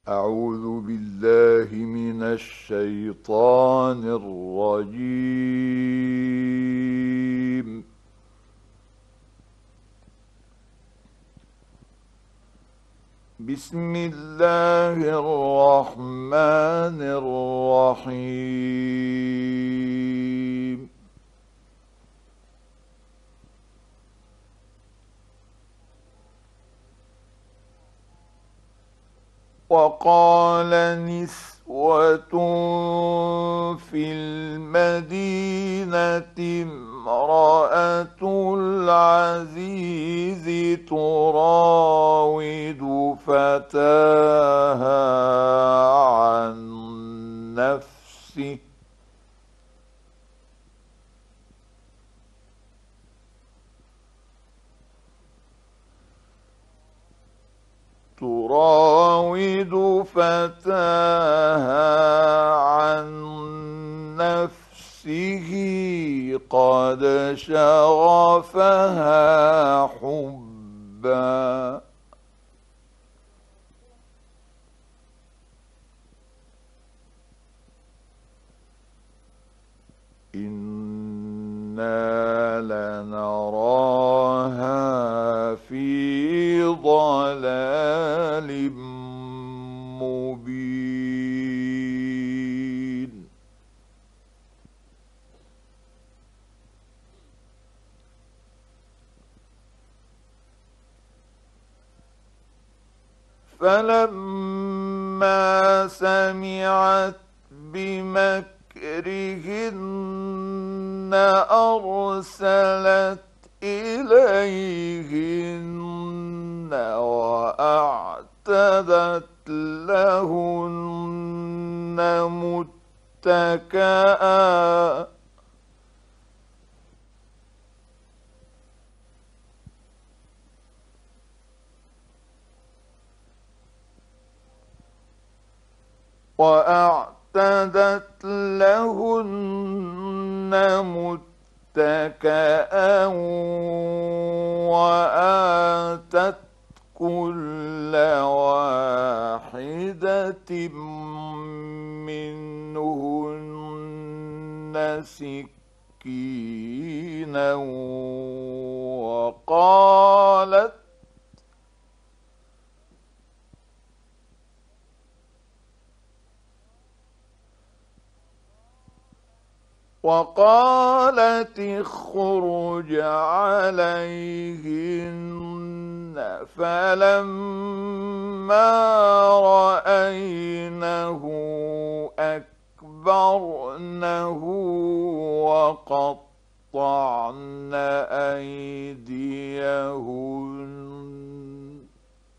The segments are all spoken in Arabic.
أعوذ بالله من الشيطان الرجيم. بسم الله الرحمن الرحيم. وقال نسوة في المدينة امرأة العزيز تراود فتاها عن نفسه تراود فتاها عن نفسه قد شغفها حبا إنا لنراها في ضلال مبين. فلما سمعت بمكرهن أرسلت إليهن وأعتدت لهن متكئا وآتت كل واحدة منهن سكينا وقالت اخرج عليهن. فلما رأينه أكبرنه وقطعن أيديهن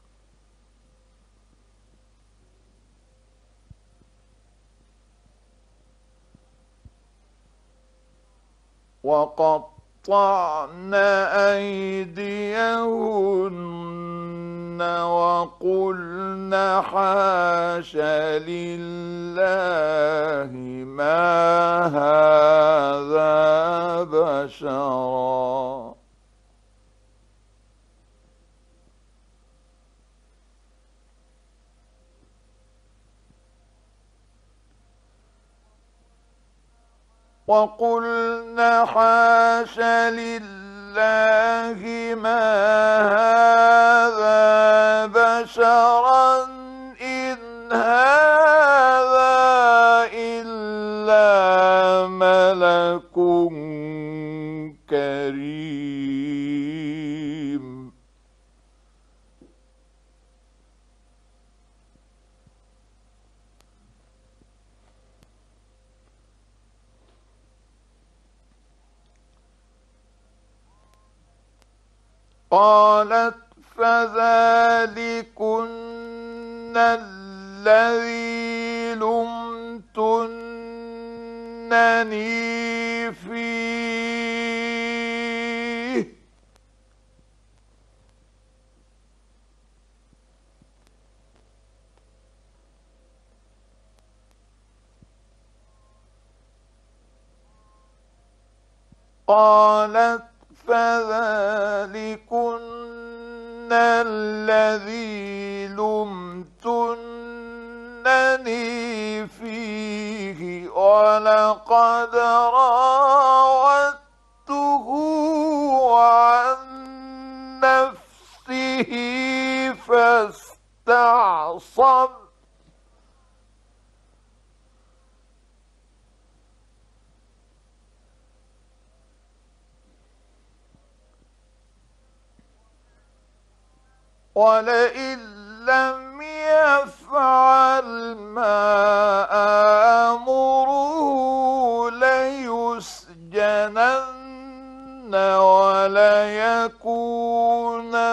وقلن حاش لله ما هذا بشرا ما هذا بشرا إن هذا إلا ملك كريم. قالت فذلكن الذي لمتنني فيه قالت فذلكن الذي لمتنني ولقد راودته عن نفسه فاستعصم ولئن لم يفعل ما آمره ليسجنن وليكونن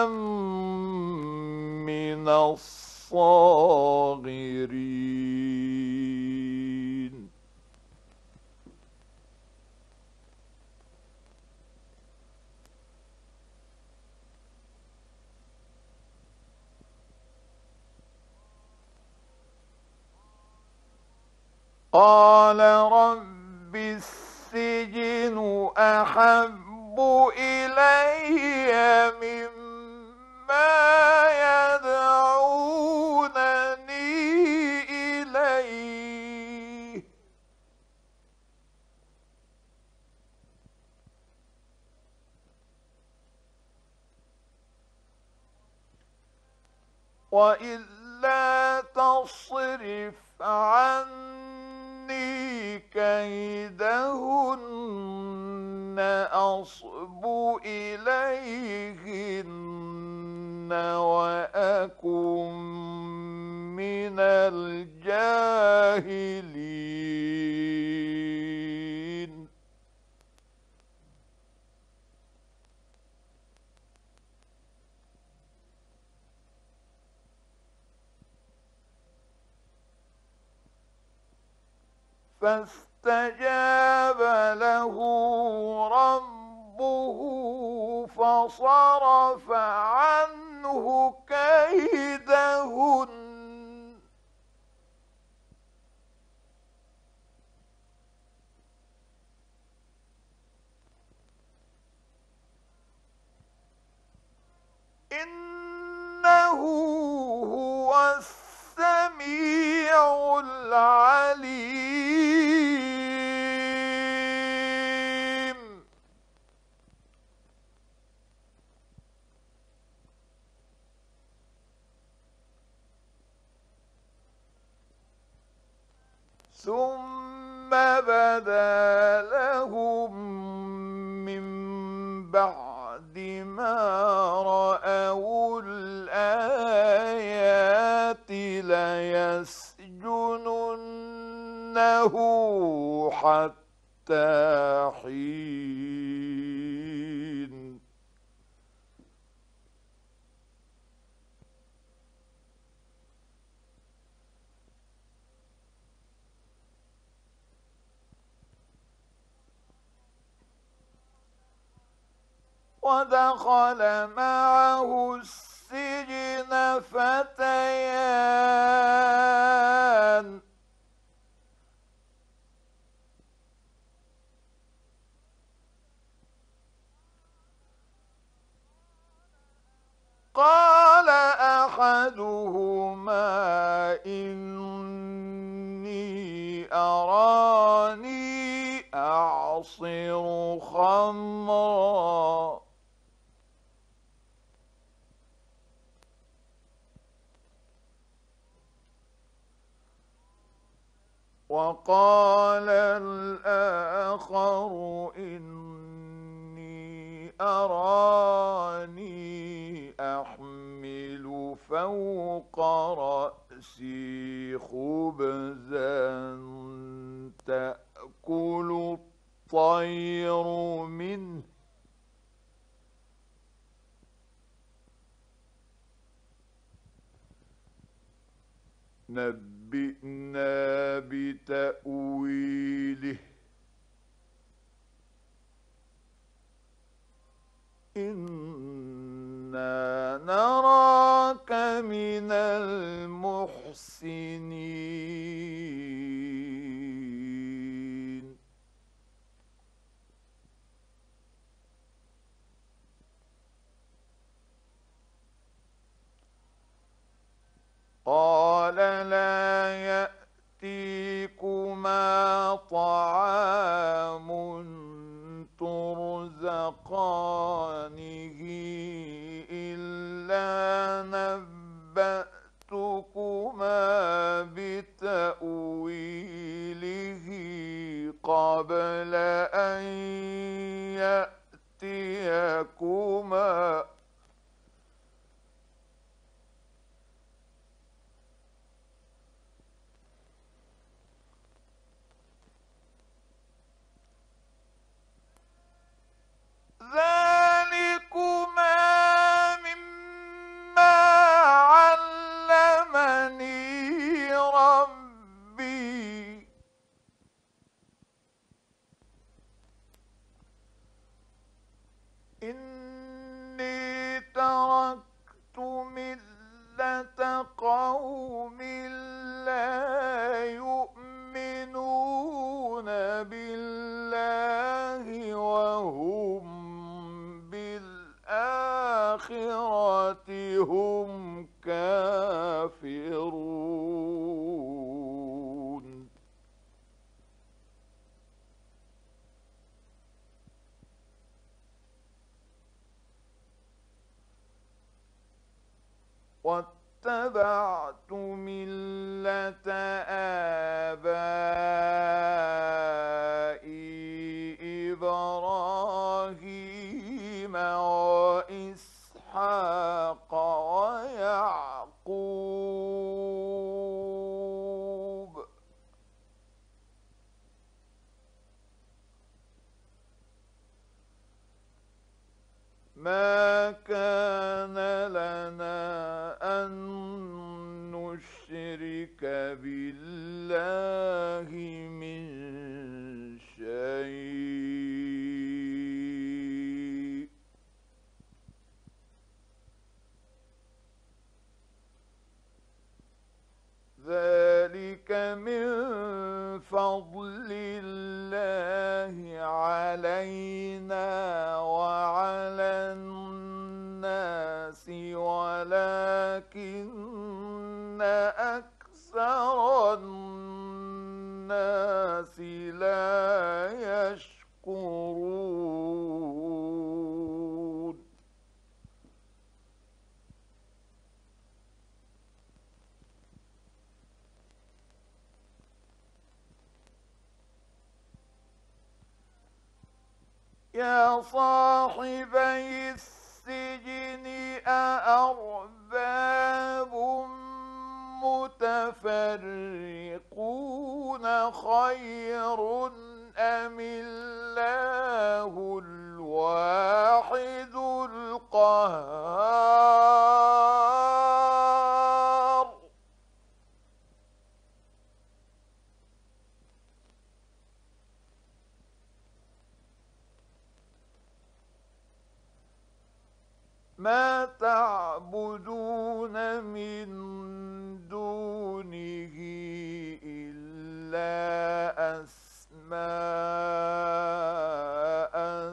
من الصاغرين. قال رب السجن أحب إلي مما يدعونني إليه وإلا تصرف عني كيدهن أصب إليهن وأكن من الجاهلين. فاستجاب له ربه فصرف عنه كيدهن إنه هو السميع العليم. ثم بدا لهم من بعد ما رأوا الآيات ليسجننه حتى حين. ودخل معه السجن فتيان قال أحدهما إني أراني أعصر خمرا وقال الآخر إني أراني أحمل فوق رأسي خبزا تأكل الطير منه نبئنا بتأويله إنا نراك من المحسنين. قال لا يأتيكما طعام لا يؤمنون بالله وهم بالآخرة هم كافرون. واتبعت ملة آبائي إبراهيم وإسحاق ويعقوب ما كان لنا أن نشرك بالله من شيء ذلك من فضل الله علينا وعلى الناس ولكن أكثر الناس لا يشكرون. يا صاحبي السجن أأرباب متفرقون خير أم الله الواحد القهار. ما تعبدون من دونه إلا أسماء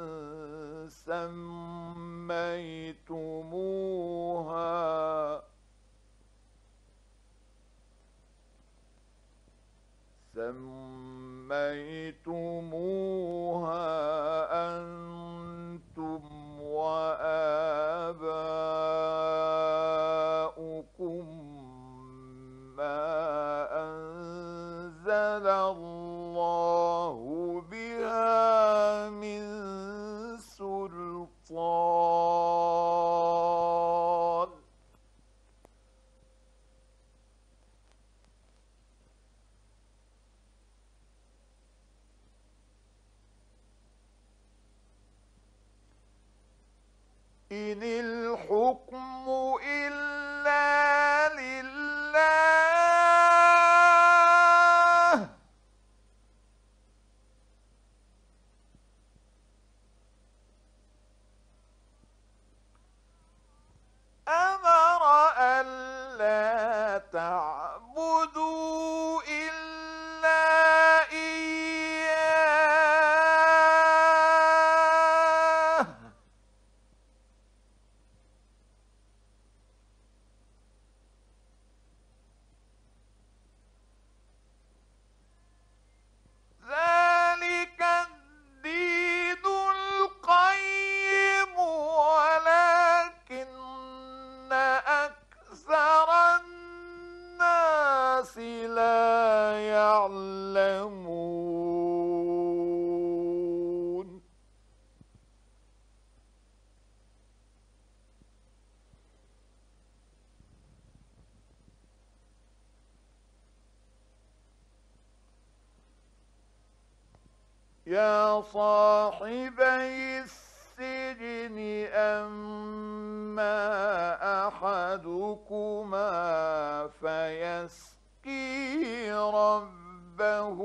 سميتموها أنتم وآباؤكم ما أنزل الله بها من سلطان. إن الحكم إلا لله أمر ألا تعبدوا إلا إياه ذلك الدين القيم ولكن أكثر الناس لا يعلمون. يا صاحبي السجن أما أحدكما فيسقي ربه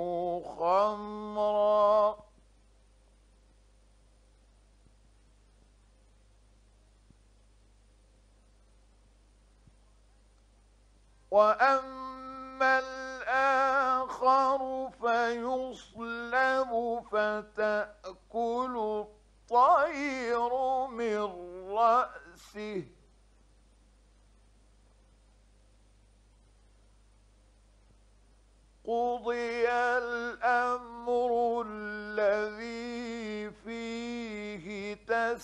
خمرا وأما وأما الآخر فيصلب فتأكل الطير من رأسه قضي الأمر الذي فيه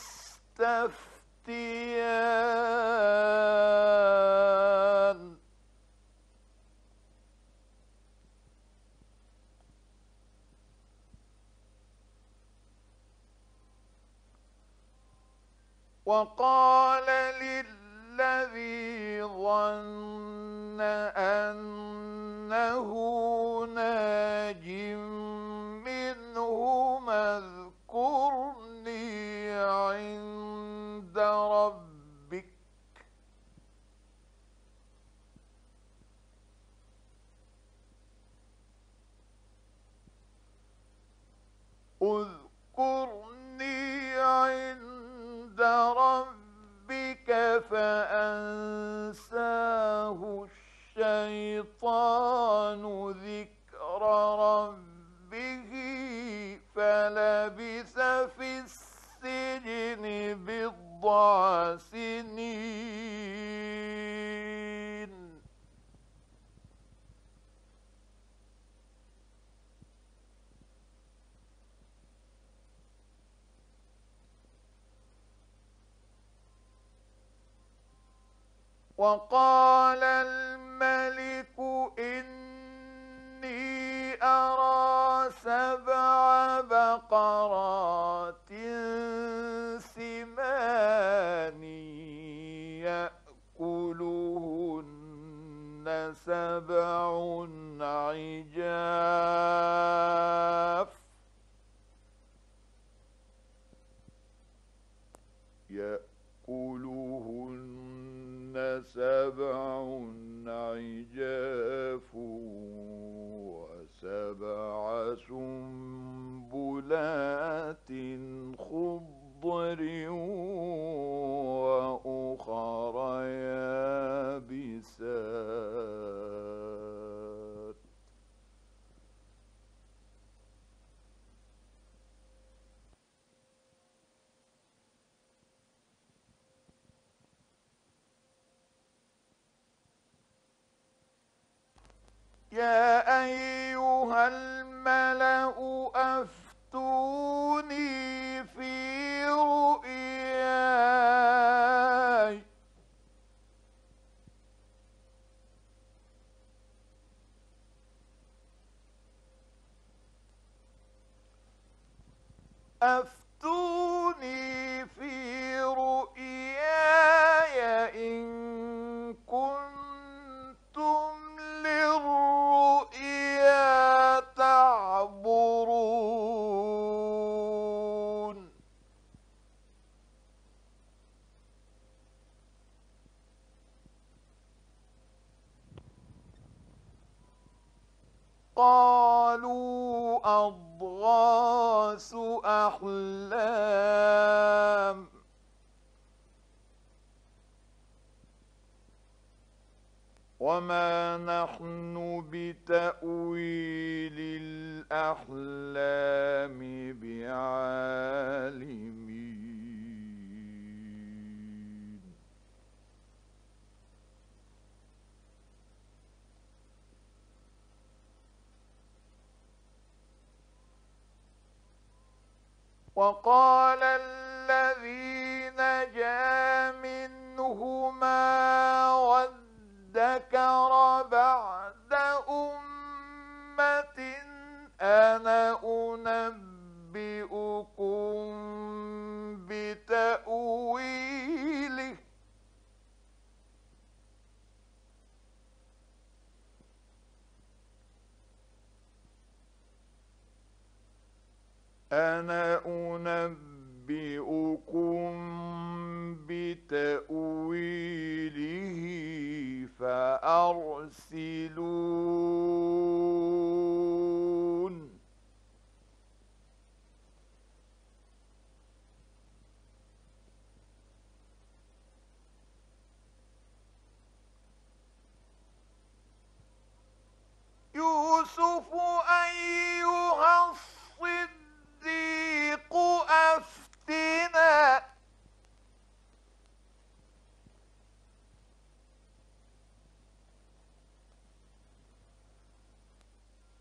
تستفتيان وقال للذي ظن أنه ناج منهما اذكرني عند ربك اذكرني عند ربك فأنساه الشيطان ذكر ربه فلبث في السجن بضع سنين وقال الملك إني أرى 7 بقرات سمان يأكلهن 7 عجاف يأكلهن 7 عجاف و7 سنبلات خضر وأخر يابسات يا أيها الملأ أفتوني في رؤياي إن كنتم للرؤيا تعبرون قالوا أضغاث أحلام وما نحن بتأويل الأحلام بعالمين وقال الذي نجا منهما وادكر بعد أمة أنا أنبئكم بتأويله أنا أنبئكم بتأويله فأرسلون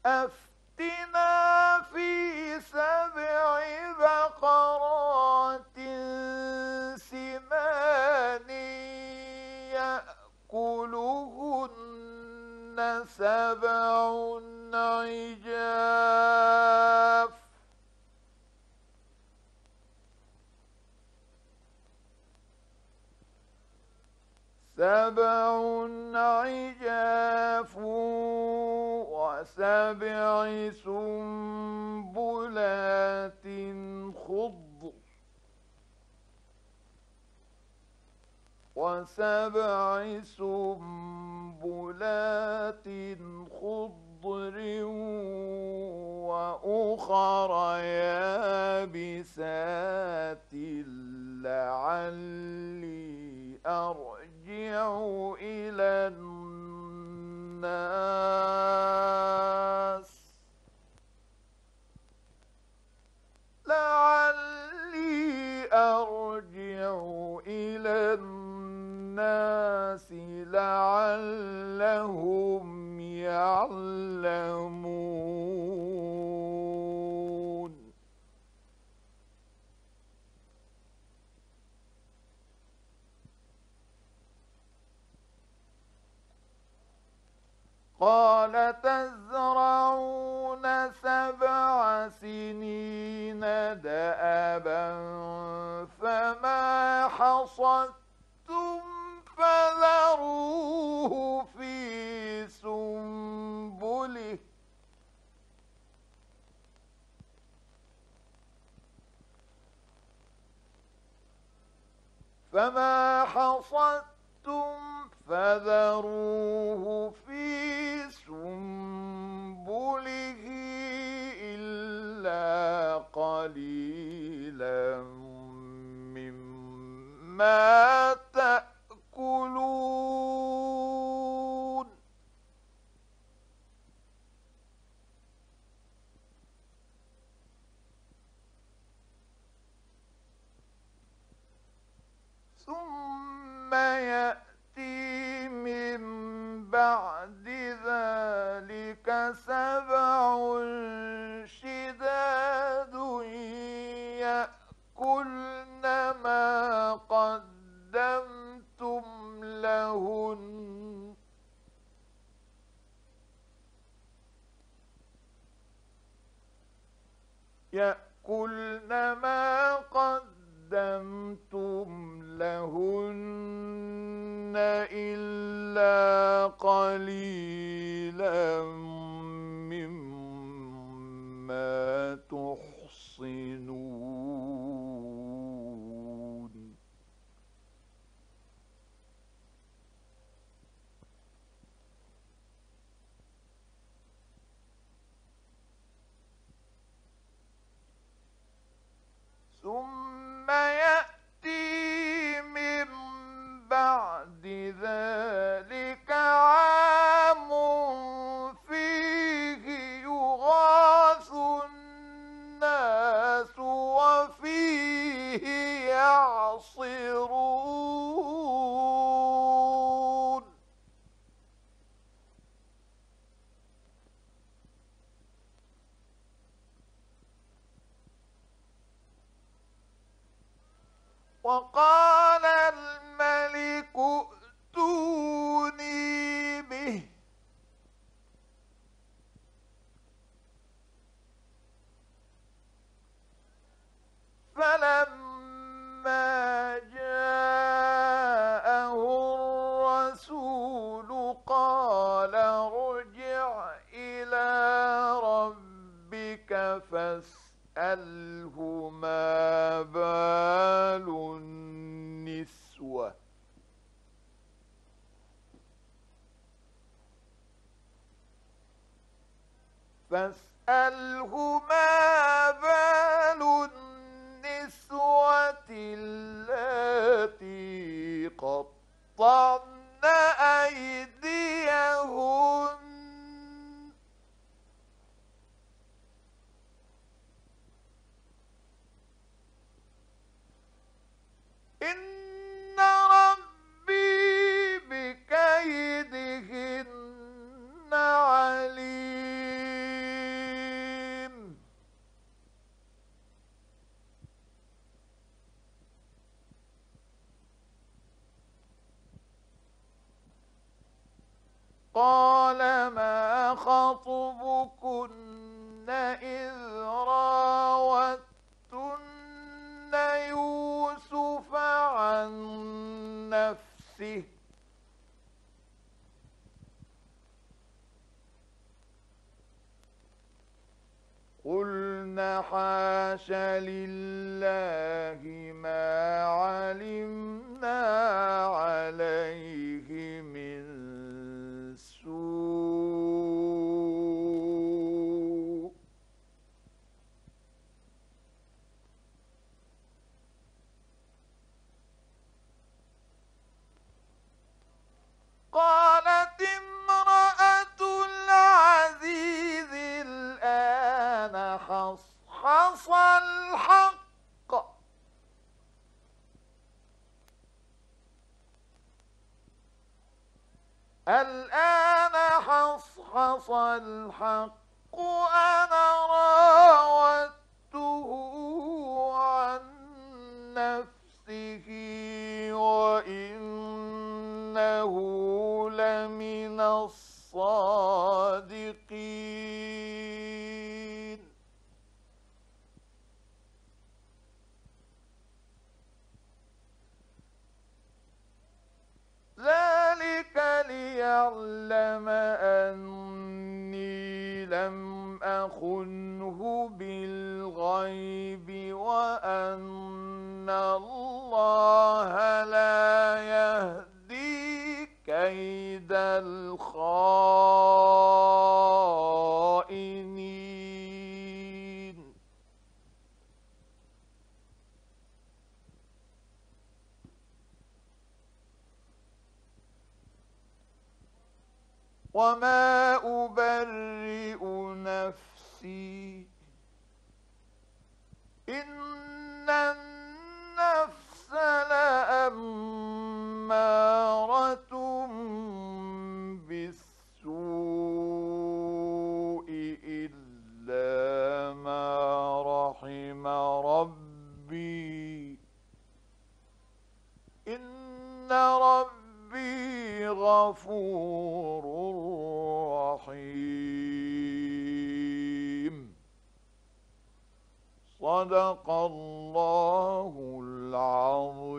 أفتنا في 7 بقرات سمان يأكلهن 7 عجاف و7 سنبلات خضر وأخر يابسات لعلي أرجع إلى الناس لعلهم يعلمون. قال تزرعون 7 سنين دأبا فما حصدتم فذروه في سنبله إلا قليلا مما تأكلون. ثم يأتي من بعد ذلك 7 شداد يأكلن ما قدمتم لهن إلا قليلا مما تحصنون. ثم يأتي من بعد ذلك عام فيه يغاث الناس وفيه يعصرون. وقال الملك ائتوني به فلما جاءه الرسول قال ارجع إلى ربك فاسأله ما بال النسوة اللاتي قطعن أيديهن إن ربي بكيدهن عليم. قال ما خطبكن إذ راوتن يوسف عن نفسه قلنا حاش لله ما علمنا عليه من سوء قالت امرأة العزيز الآن حصحص الحق الآن حصحص الحق أنا راودته عن نفسه وإنه لمن الصادقين ذلك ليعلم أني لم أخنه بالغيب وأن الله لا يهدي كيد الخائنين وما أبرئ نفسي إن النفس لأمارة بالسوء إلا ما رحم ربي إن ربي غفور رحيم صدق الله العظيم.